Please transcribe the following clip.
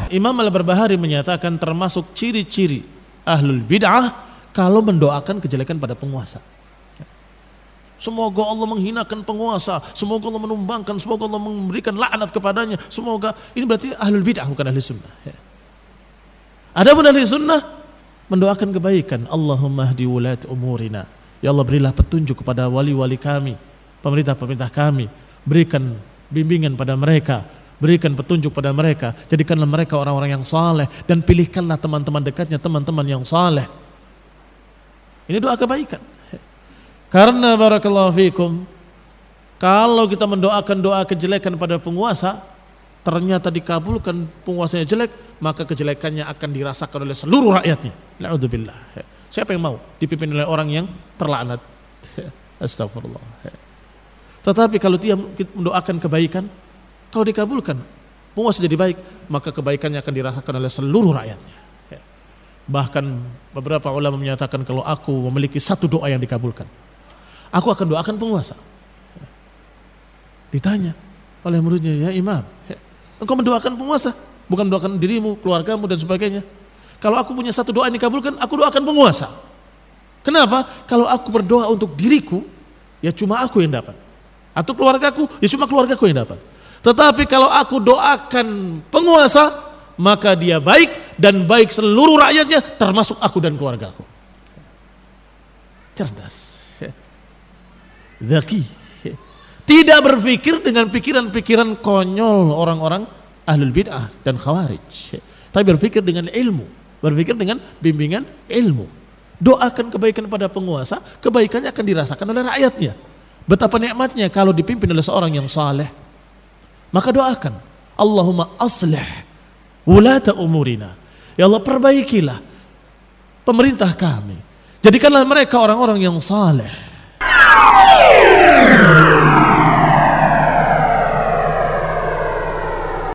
Imam Al-Barbahari menyatakan termasuk ciri-ciri ahlul bid'ah kalau mendoakan kejelekan pada penguasa. Semoga Allah menghinakan penguasa, semoga Allah menumbangkan, semoga Allah memberikan laknat kepadanya, semoga. Ini berarti ahlul bid'ah, bukan ahli sunnah. Adapun ahli sunnah mendoakan kebaikan. Allahumma hdi wulat umurina. Ya Allah, berilah petunjuk kepada wali-wali kami, pemerintah-pemerintah kami, berikan bimbingan pada mereka, berikan petunjuk pada mereka, jadikanlah mereka orang-orang yang saleh, dan pilihkanlah teman-teman dekatnya, teman-teman yang saleh. Ini doa kebaikan. Karena barakallahu fikum, kalau kita mendoakan doa kejelekan pada penguasa, ternyata dikabulkan, penguasanya jelek, maka kejelekannya akan dirasakan oleh seluruh rakyatnya. Na'udzubillah. Siapa yang mau dipimpin oleh orang yang terlaknat? Astagfirullah. Tetapi kalau dia mendoakan kebaikan, kalau dikabulkan, penguasa jadi baik, maka kebaikannya akan dirasakan oleh seluruh rakyatnya. Bahkan beberapa ulama menyatakan, kalau aku memiliki satu doa yang dikabulkan, aku akan doakan penguasa. Ditanya oleh muridnya, ya Imam, engkau mendoakan penguasa, bukan mendoakan dirimu, keluargamu dan sebagainya. Kalau aku punya satu doa yang dikabulkan, aku doakan penguasa. Kenapa? Kalau aku berdoa untuk diriku, ya cuma aku yang dapat. Atau keluargaku, ya cuma keluargaku yang dapat. Tetapi kalau aku doakan penguasa, maka dia baik, dan baik seluruh rakyatnya, termasuk aku dan keluargaku. Cerdas. Zaki. Tidak berpikir dengan pikiran-pikiran konyol orang-orang ahlul bid'ah dan khawarij. Tapi berpikir dengan ilmu, berpikir dengan bimbingan ilmu. Doakan kebaikan pada penguasa, kebaikannya akan dirasakan oleh rakyatnya. Betapa nikmatnya kalau dipimpin oleh seorang yang saleh. Maka doakan, Allahumma aslih wulata umurina. Ya Allah, perbaikilah pemerintah kami. Jadikanlah mereka orang-orang yang saleh.